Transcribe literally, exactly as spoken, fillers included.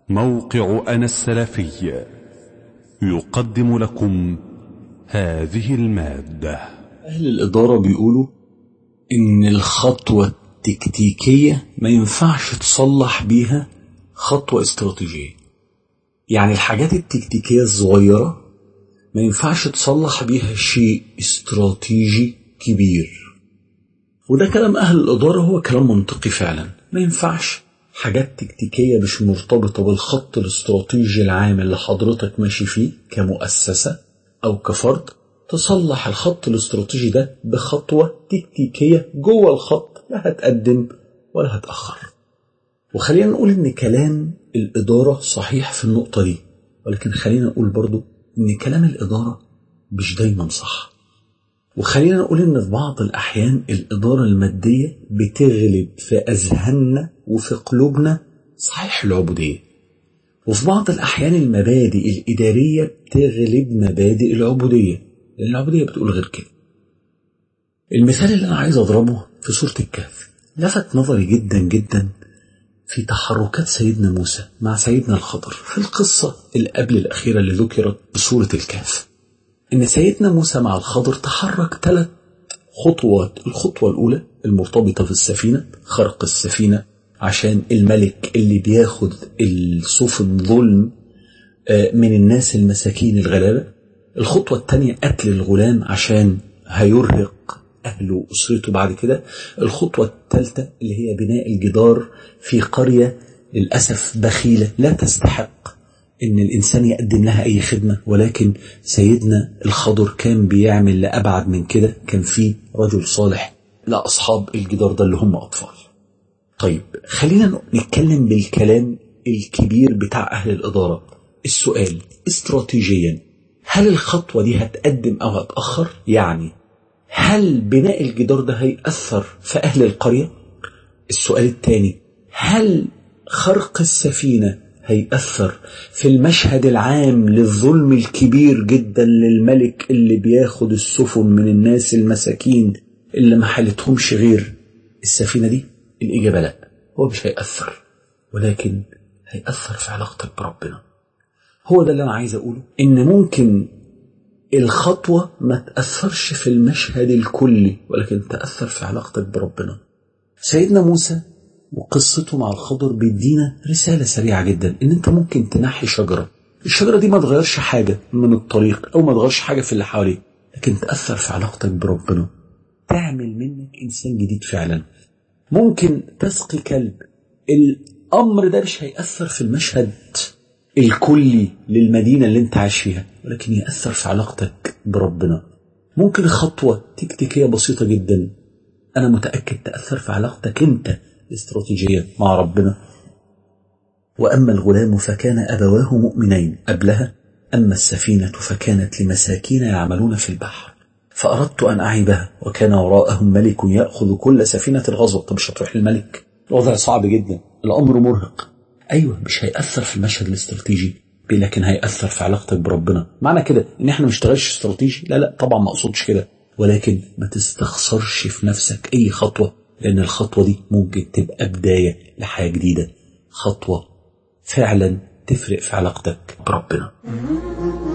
موقع أنا السلفي يقدم لكم هذه المادة. أهل الإدارة بيقولوا إن الخطوة التكتيكية ما ينفعش تصلح بيها خطوة استراتيجية. يعني الحاجات التكتيكية الصغيرة ما ينفعش تصلح بيها شيء استراتيجي كبير. وده كلام أهل الإدارة، هو كلام منطقي فعلا. ما ينفعش حاجات تكتيكية مش مرتبطة بالخط الاستراتيجي العام اللي حضرتك ماشي فيه كمؤسسة أو كفرد تصلح الخط الاستراتيجي ده بخطوة تكتيكية جوه الخط، لا هتقدم ولا هتأخر. وخلينا نقول إن كلام الإدارة صحيح في النقطة دي، ولكن خلينا نقول برضو إن كلام الإدارة مش دايما صح. وخلينا نقول إن في بعض الأحيان الإدارة المادية بتغلب في أذهاننا وفي قلوبنا صحيح العبودية، وفي بعض الأحيان المبادئ الإدارية بتغلب مبادئ العبودية، لأن العبودية بتقول غير كده. المثال اللي أنا عايز أضربه في سورة الكهف لفت نظري جدا جدا في تحركات سيدنا موسى مع سيدنا الخضر في القصة اللي قبل الأخيرة اللي ذكرت بسورة الكهف. إن سيدنا موسى مع الخضر تحرك ثلاث خطوات. الخطوة الأولى المرتبطة في السفينة، خرق السفينة عشان الملك اللي بياخد السفن ظلم من الناس المساكين الغلابة. الخطوة الثانية قتل الغلام عشان هيرهق أهله وأسرته بعد كده. الخطوة الثالثة اللي هي بناء الجدار في قرية للأسف بخيلة لا تستحق إن الإنسان يقدم لها أي خدمة، ولكن سيدنا الخضر كان بيعمل لأبعد من كده. كان في رجل صالح لأصحاب الجدار ده اللي هم أطفال. طيب خلينا نتكلم بالكلام الكبير بتاع أهل الإدارة. السؤال استراتيجيا، هل الخطوة دي هتقدم أو هتأخر؟ يعني هل بناء الجدار ده هيأثر في أهل القرية؟ السؤال الثاني، هل خرق السفينة هيأثر في المشهد العام للظلم الكبير جدا للملك اللي بياخد السفن من الناس المساكين اللي ما حالتهمش غير السفينة دي؟ الإجابة لا، هو مش هيأثر، ولكن هيأثر في علاقتك بربنا. هو ده اللي أنا عايز أقوله، إن ممكن الخطوة ما تأثرش في المشهد الكلي، ولكن تأثر في علاقتك بربنا. سيدنا موسى وقصته مع الخضر بيدينا رسالة سريعة جدا، إن أنت ممكن تنحي شجرة، الشجرة دي ما تغيرش حاجة من الطريق أو ما تغيرش حاجة في اللي حواليه، لكن تأثر في علاقتك بربنا، تعمل منك إنسان جديد فعلا. ممكن تسقي كلب، الأمر ده مش هيأثر في المشهد الكلي للمدينة اللي انت عايش فيها، ولكن يأثر في علاقتك بربنا. ممكن خطوة تكتيكية بسيطة جدا أنا متأكد تأثر في علاقتك انت الاستراتيجية مع ربنا. وأما الغلام فكان أبواه مؤمنين قبلها، أما السفينة فكانت لمساكين يعملون في البحر فأردت أن أعيبها وكان وراءهم ملك يأخذ كل سفينة غصبا. طب مش هتروح للملك؟ الوضع صعب جدا، الأمر مرهق. أيوة مش هيأثر في المشهد الاستراتيجي، لكن هيأثر في علاقتك بربنا. معنى كده إن احنا مشتغلش استراتيجي؟ لا لا طبعا ما أقصدش كده، ولكن ما تستخسرش في نفسك أي خطوة، لأن الخطوة دي ممكن تبقى بداية لحياة جديدة، خطوة فعلا تفرق في علاقتك بربنا.